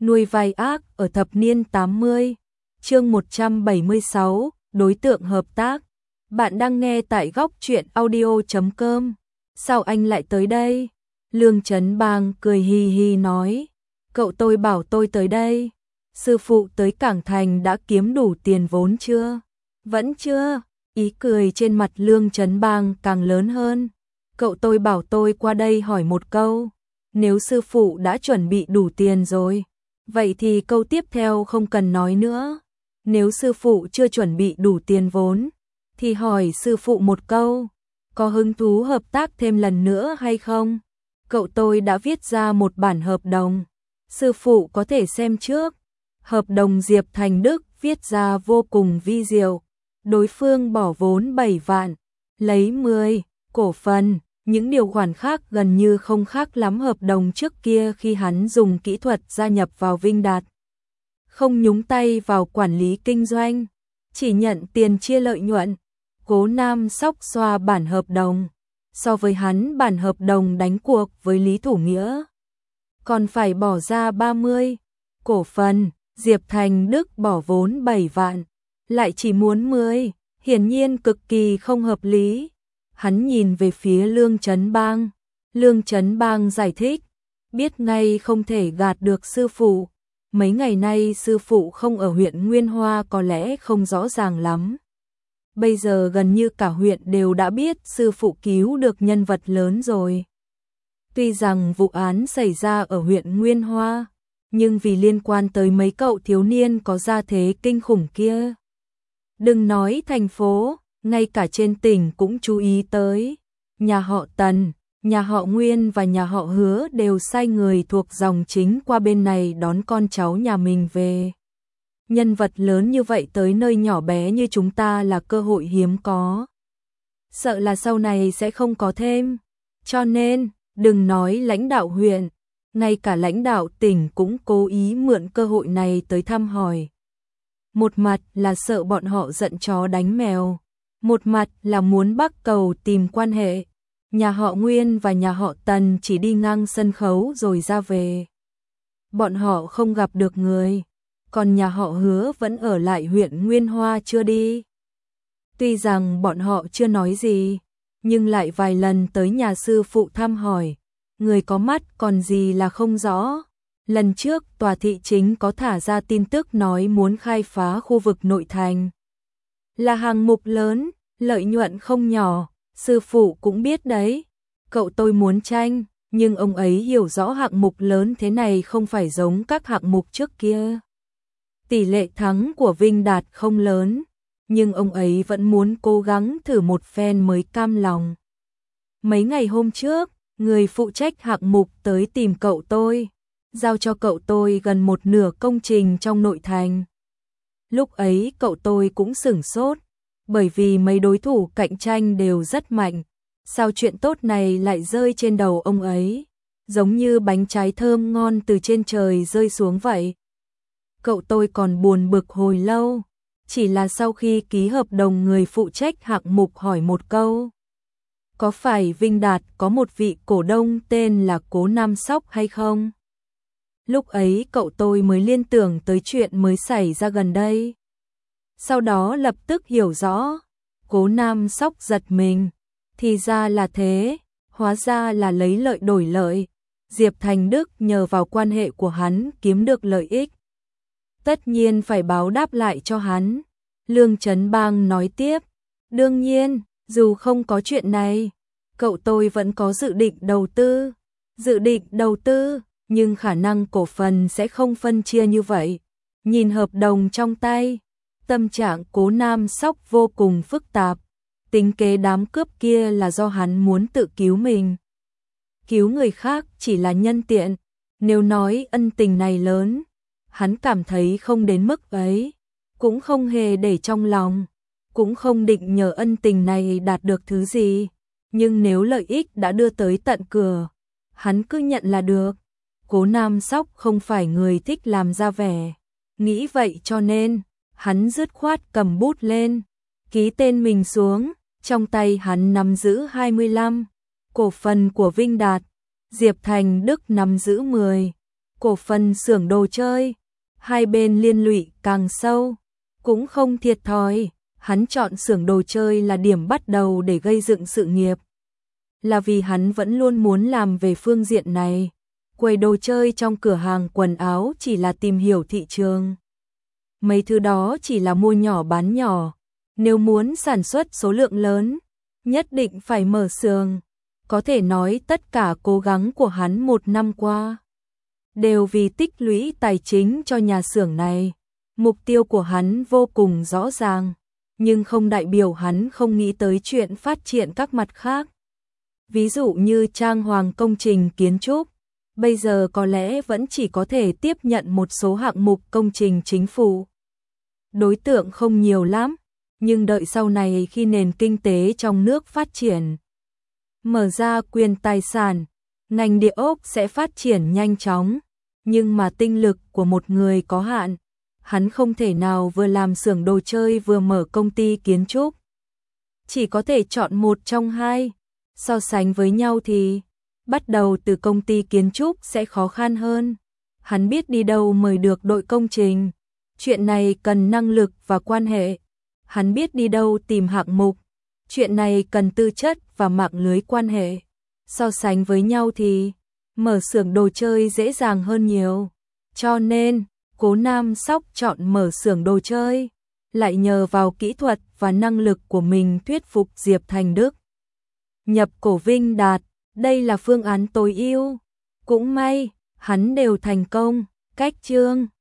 Nuôi vai ác ở thập niên 80. Chương 176, đối tượng hợp tác. Bạn đang nghe tại góc truyện audio.com. Sao anh lại tới đây? Lương Chấn Bang cười hi hi nói. Cậu tôi bảo tôi tới đây. Sư phụ tới Cảng Thành đã kiếm đủ tiền vốn chưa? Vẫn chưa. Ý cười trên mặt Lương Chấn Bang càng lớn hơn. Cậu tôi bảo tôi qua đây hỏi một câu. Nếu sư phụ đã chuẩn bị đủ tiền rồi, vậy thì câu tiếp theo không cần nói nữa. Nếu sư phụ chưa chuẩn bị đủ tiền vốn, thì hỏi sư phụ một câu, có hứng thú hợp tác thêm lần nữa hay không? Cậu tôi đã viết ra một bản hợp đồng, sư phụ có thể xem trước. Hợp đồng Diệp Thành Đức viết ra vô cùng vi diệu. Đối phương bỏ vốn 7 vạn, lấy 10 cổ phần. Những điều khoản khác gần như không khác lắm hợp đồng trước kia khi hắn dùng kỹ thuật gia nhập vào Vinh Đạt. Không nhúng tay vào quản lý kinh doanh, chỉ nhận tiền chia lợi nhuận. Cố Nam Sóc xoa bản hợp đồng. So với hắn bản hợp đồng đánh cuộc với Lý Thủ Nghĩa, còn phải bỏ ra 30 cổ phần. Diệp Thành Đức bỏ vốn 7 vạn, lại chỉ muốn 10, hiển nhiên cực kỳ không hợp lý. Hắn nhìn về phía Lương Chấn Bang. Lương Chấn Bang giải thích, biết ngay không thể gạt được sư phụ. Mấy ngày nay sư phụ không ở huyện Nguyên Hoa có lẽ không rõ ràng lắm. Bây giờ gần như cả huyện đều đã biết sư phụ cứu được nhân vật lớn rồi. Tuy rằng vụ án xảy ra ở huyện Nguyên Hoa, nhưng vì liên quan tới mấy cậu thiếu niên có gia thế kinh khủng kia. Đừng nói thành phố, ngay cả trên tỉnh cũng chú ý tới. Nhà họ Tần, nhà họ Nguyên và nhà họ Hứa đều sai người thuộc dòng chính qua bên này đón con cháu nhà mình về. Nhân vật lớn như vậy tới nơi nhỏ bé như chúng ta là cơ hội hiếm có. Sợ là sau này sẽ không có thêm. Cho nên, đừng nói lãnh đạo huyện, ngay cả lãnh đạo tỉnh cũng cố ý mượn cơ hội này tới thăm hỏi. Một mặt là sợ bọn họ giận chó đánh mèo, một mặt là muốn bắc cầu tìm quan hệ. Nhà họ Nguyên và nhà họ Tần chỉ đi ngang sân khấu rồi ra về. Bọn họ không gặp được người, còn nhà họ Hứa vẫn ở lại huyện Nguyên Hoa chưa đi. Tuy rằng bọn họ chưa nói gì, nhưng lại vài lần tới nhà sư phụ thăm hỏi. Người có mắt còn gì là không rõ. Lần trước tòa thị chính có thả ra tin tức nói muốn khai phá khu vực nội thành. Là hàng mục lớn, lợi nhuận không nhỏ, sư phụ cũng biết đấy. Cậu tôi muốn tranh, nhưng ông ấy hiểu rõ hạng mục lớn thế này không phải giống các hạng mục trước kia. Tỷ lệ thắng của Vinh Đạt không lớn, nhưng ông ấy vẫn muốn cố gắng thử một phen mới cam lòng. Mấy ngày hôm trước, người phụ trách hạng mục tới tìm cậu tôi, giao cho cậu tôi gần một nửa công trình trong nội thành. Lúc ấy cậu tôi cũng sửng sốt, bởi vì mấy đối thủ cạnh tranh đều rất mạnh. Sao chuyện tốt này lại rơi trên đầu ông ấy, giống như bánh trái thơm ngon từ trên trời rơi xuống vậy. Cậu tôi còn buồn bực hồi lâu, chỉ là sau khi ký hợp đồng người phụ trách hạng mục hỏi một câu. Có phải Vinh Đạt có một vị cổ đông tên là Cố Nam Sóc hay không? Lúc ấy cậu tôi mới liên tưởng tới chuyện mới xảy ra gần đây. Sau đó lập tức hiểu rõ. Cố Nam Sóc giật mình. Thì ra là thế, hóa ra là lấy lợi đổi lợi. Diệp Thành Đức nhờ vào quan hệ của hắn kiếm được lợi ích. Tất nhiên phải báo đáp lại cho hắn. Lương Chấn Bang nói tiếp. Đương nhiên, dù không có chuyện này, cậu tôi vẫn có dự định đầu tư. Dự định đầu tư, nhưng khả năng cổ phần sẽ không phân chia như vậy. Nhìn hợp đồng trong tay, tâm trạng Cố Nam Sóc vô cùng phức tạp. Tính kế đám cướp kia là do hắn muốn tự cứu mình. Cứu người khác chỉ là nhân tiện. Nếu nói ân tình này lớn, hắn cảm thấy không đến mức ấy, cũng không hề để trong lòng, cũng không định nhờ ân tình này đạt được thứ gì. Nhưng nếu lợi ích đã đưa tới tận cửa, hắn cứ nhận là được. Cố Nam Sóc không phải người thích làm ra vẻ. Nghĩ vậy cho nên, hắn dứt khoát cầm bút lên, ký tên mình xuống. Trong tay hắn nắm giữ 25 cổ phần của Vinh Đạt, Diệp Thành Đức nắm giữ 10 cổ phần xưởng đồ chơi, hai bên liên lụy càng sâu, cũng không thiệt thòi, hắn chọn xưởng đồ chơi là điểm bắt đầu để gây dựng sự nghiệp. Là vì hắn vẫn luôn muốn làm về phương diện này. Quầy đồ chơi trong cửa hàng quần áo chỉ là tìm hiểu thị trường. Mấy thứ đó chỉ là mua nhỏ bán nhỏ. Nếu muốn sản xuất số lượng lớn, nhất định phải mở xưởng. Có thể nói tất cả cố gắng của hắn một năm qua đều vì tích lũy tài chính cho nhà xưởng này. Mục tiêu của hắn vô cùng rõ ràng, nhưng không đại biểu hắn không nghĩ tới chuyện phát triển các mặt khác. Ví dụ như trang hoàng công trình kiến trúc, bây giờ có lẽ vẫn chỉ có thể tiếp nhận một số hạng mục công trình chính phủ. Đối tượng không nhiều lắm, nhưng đợi sau này khi nền kinh tế trong nước phát triển, mở ra quyền tài sản, ngành địa ốc sẽ phát triển nhanh chóng, nhưng mà tinh lực của một người có hạn, hắn không thể nào vừa làm xưởng đồ chơi vừa mở công ty kiến trúc. Chỉ có thể chọn một trong hai. So sánh với nhau thì bắt đầu từ công ty kiến trúc sẽ khó khăn hơn. Hắn biết đi đâu mời được đội công trình. Chuyện này cần năng lực và quan hệ. Hắn biết đi đâu tìm hạng mục. Chuyện này cần tư chất và mạng lưới quan hệ. So sánh với nhau thì mở xưởng đồ chơi dễ dàng hơn nhiều. Cho nên, Cố Nam Sóc chọn mở xưởng đồ chơi, lại nhờ vào kỹ thuật và năng lực của mình thuyết phục Diệp Thành Đức nhập cổ Vinh Đạt. Đây là phương án tối ưu. Cũng may, hắn đều thành công. Cách chương